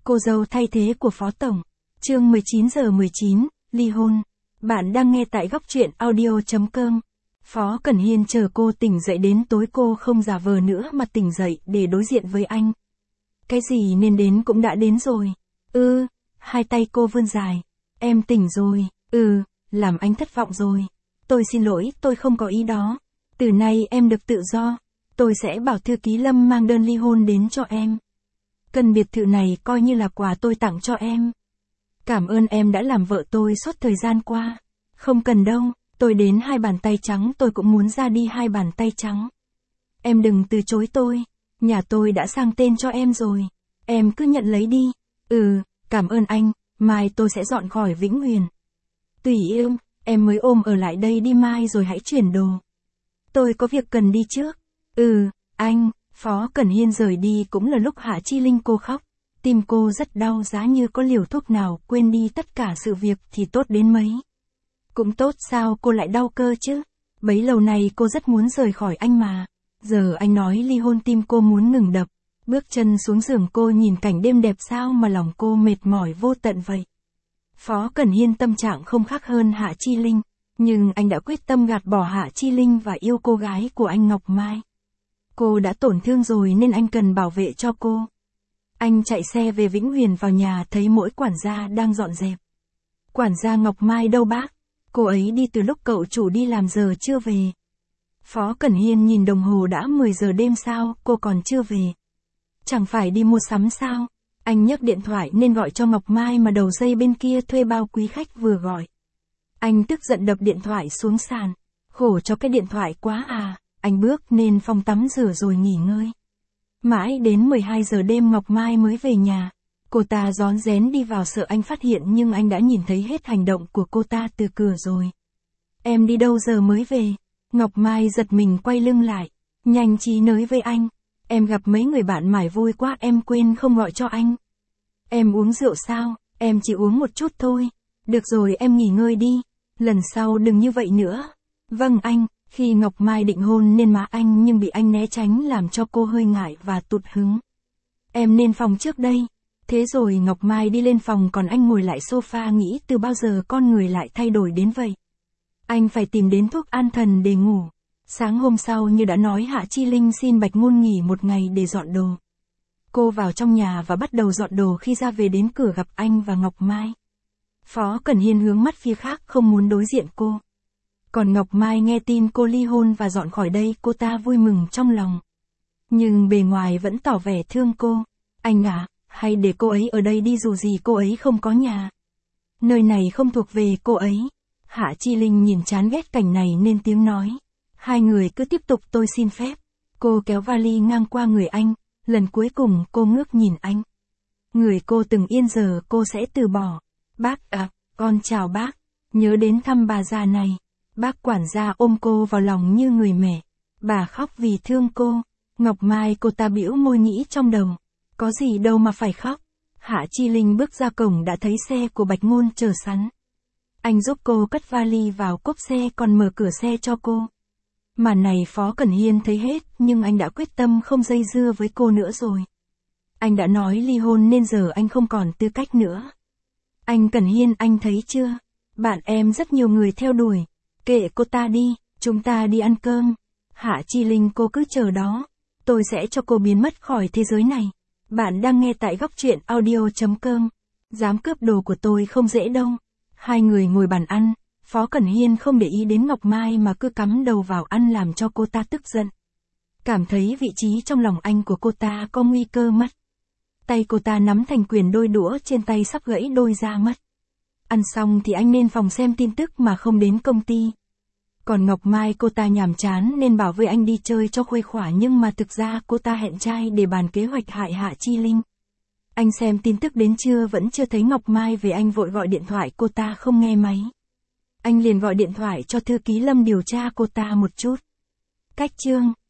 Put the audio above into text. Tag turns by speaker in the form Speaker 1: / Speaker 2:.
Speaker 1: Cô dâu thay thế của Phó Tổng. Chương 19:19, ly hôn. Bạn đang nghe tại góc truyện audio.com. Phó Cẩn Hiên chờ cô tỉnh dậy đến tối cô không giả vờ nữa mà tỉnh dậy để đối diện với anh. Cái gì nên đến cũng đã đến rồi. Hai tay cô vươn dài. Em tỉnh rồi. Làm anh thất vọng rồi. Tôi xin lỗi, tôi không có ý đó. Từ nay em được tự do. Tôi sẽ bảo thư ký Lâm mang đơn ly hôn đến cho em. Căn biệt thự này coi như là quà tôi tặng cho em. Cảm ơn em đã làm vợ tôi suốt thời gian qua. Không cần đâu, tôi đến hai bàn tay trắng tôi cũng muốn ra đi hai bàn tay trắng. Em đừng từ chối tôi. Nhà tôi đã sang tên cho em rồi. Em cứ nhận lấy đi. Cảm ơn anh, mai tôi sẽ dọn khỏi Vĩnh Huyền. Tùy em mới ôm ở lại đây đi mai rồi hãy chuyển đồ. Tôi có việc cần đi trước. Anh. Phó Cẩn Hiên rời đi cũng là lúc Hạ Chi Linh cô khóc. Tim cô rất đau, giá như có liều thuốc nào quên đi tất cả sự việc thì tốt đến mấy. Cũng tốt sao cô lại đau cơ chứ? Bấy lâu nay cô rất muốn rời khỏi anh mà. Giờ anh nói ly hôn tim cô muốn ngừng đập. Bước chân xuống giường cô nhìn cảnh đêm đẹp sao mà lòng cô mệt mỏi vô tận vậy. Phó Cẩn Hiên tâm trạng không khác hơn Hạ Chi Linh. Nhưng anh đã quyết tâm gạt bỏ Hạ Chi Linh và yêu cô gái của anh Ngọc Mai. Cô đã tổn thương rồi nên anh cần bảo vệ cho cô. Anh chạy xe về Vĩnh Huyền vào nhà thấy mỗi quản gia đang dọn dẹp. Quản gia Ngọc Mai đâu bác? Cô ấy đi từ lúc cậu chủ đi làm giờ chưa về. Phó Cẩn Hiên nhìn đồng hồ đã 10 giờ đêm sao, cô còn chưa về. Chẳng phải đi mua sắm sao? Anh nhấc điện thoại nên gọi cho Ngọc Mai mà đầu dây bên kia thuê bao quý khách vừa gọi. Anh tức giận đập điện thoại xuống sàn. Khổ cho cái điện thoại quá à. Anh bước nên phòng tắm rửa rồi nghỉ ngơi. Mãi đến 12 giờ đêm Ngọc Mai mới về nhà. Cô ta rón rén đi vào sợ anh phát hiện nhưng anh đã nhìn thấy hết hành động của cô ta từ cửa rồi. Em đi đâu giờ mới về? Ngọc Mai giật mình quay lưng lại. Nhanh trí nới với anh. Em gặp mấy người bạn mải vui quá em quên không gọi cho anh. Em uống rượu sao? Em chỉ uống một chút thôi. Được rồi em nghỉ ngơi đi. Lần sau đừng như vậy nữa. Vâng anh. Khi Ngọc Mai định hôn lên má anh nhưng bị anh né tránh làm cho cô hơi ngại và tụt hứng. Em lên phòng trước đây. Thế rồi Ngọc Mai đi lên phòng còn anh ngồi lại sofa nghĩ từ bao giờ con người lại thay đổi đến vậy. Anh phải tìm đến thuốc an thần để ngủ. Sáng hôm sau như đã nói Hạ Chi Linh xin Bạch Ngôn nghỉ một ngày để dọn đồ. Cô vào trong nhà và bắt đầu dọn đồ khi ra về đến cửa gặp anh và Ngọc Mai. Phó Cẩn Hiên hướng mắt phía khác không muốn đối diện cô. Còn Ngọc Mai nghe tin cô ly hôn và dọn khỏi đây cô ta vui mừng trong lòng. Nhưng bề ngoài vẫn tỏ vẻ thương cô. Anh à, hay để cô ấy ở đây đi dù gì cô ấy không có nhà. Nơi này không thuộc về cô ấy. Hạ Chi Linh nhìn chán ghét cảnh này nên tiếng nói. Hai người cứ tiếp tục tôi xin phép. Cô kéo vali ngang qua người anh. Lần cuối cùng cô ngước nhìn anh. Người cô từng yên giờ cô sẽ từ bỏ. Bác à, con chào bác. Nhớ đến thăm bà già này. Bác quản gia ôm cô vào lòng như người mẹ. Bà khóc vì thương cô. Ngọc Mai cô ta bĩu môi nghĩ trong đầu. Có gì đâu mà phải khóc. Hạ Chi Linh bước ra cổng đã thấy xe của Bạch Ngôn chờ sẵn. Anh giúp cô cất vali vào cốp xe còn mở cửa xe cho cô. Màn này Phó Cẩn Hiên thấy hết nhưng anh đã quyết tâm không dây dưa với cô nữa rồi. Anh đã nói ly hôn nên giờ anh không còn tư cách nữa. Anh Cẩn Hiên anh thấy chưa? Bạn em rất nhiều người theo đuổi. Kệ cô ta đi, chúng ta đi ăn cơm. Hạ Chi Linh cô cứ chờ đó. Tôi sẽ cho cô biến mất khỏi thế giới này. Bạn đang nghe tại góc truyện audio.com. Dám cướp đồ của tôi không dễ đâu. Hai người ngồi bàn ăn. Phó Cẩn Hiên không để ý đến Ngọc Mai mà cứ cắm đầu vào ăn làm cho cô ta tức giận. Cảm thấy vị trí trong lòng anh của cô ta có nguy cơ mất. Tay cô ta nắm thành quyền đôi đũa trên tay sắp gãy đôi ra mất. Ăn xong thì anh nên phòng xem tin tức mà không đến công ty. Còn Ngọc Mai cô ta nhàm chán nên bảo với anh đi chơi cho khuây khỏa nhưng mà thực ra cô ta hẹn trai để bàn kế hoạch hại Hạ Chi Linh. Anh xem tin tức đến trưa vẫn chưa thấy Ngọc Mai về anh vội gọi điện thoại cô ta không nghe máy. Anh liền gọi điện thoại cho thư ký Lâm điều tra cô ta một chút. Cách chương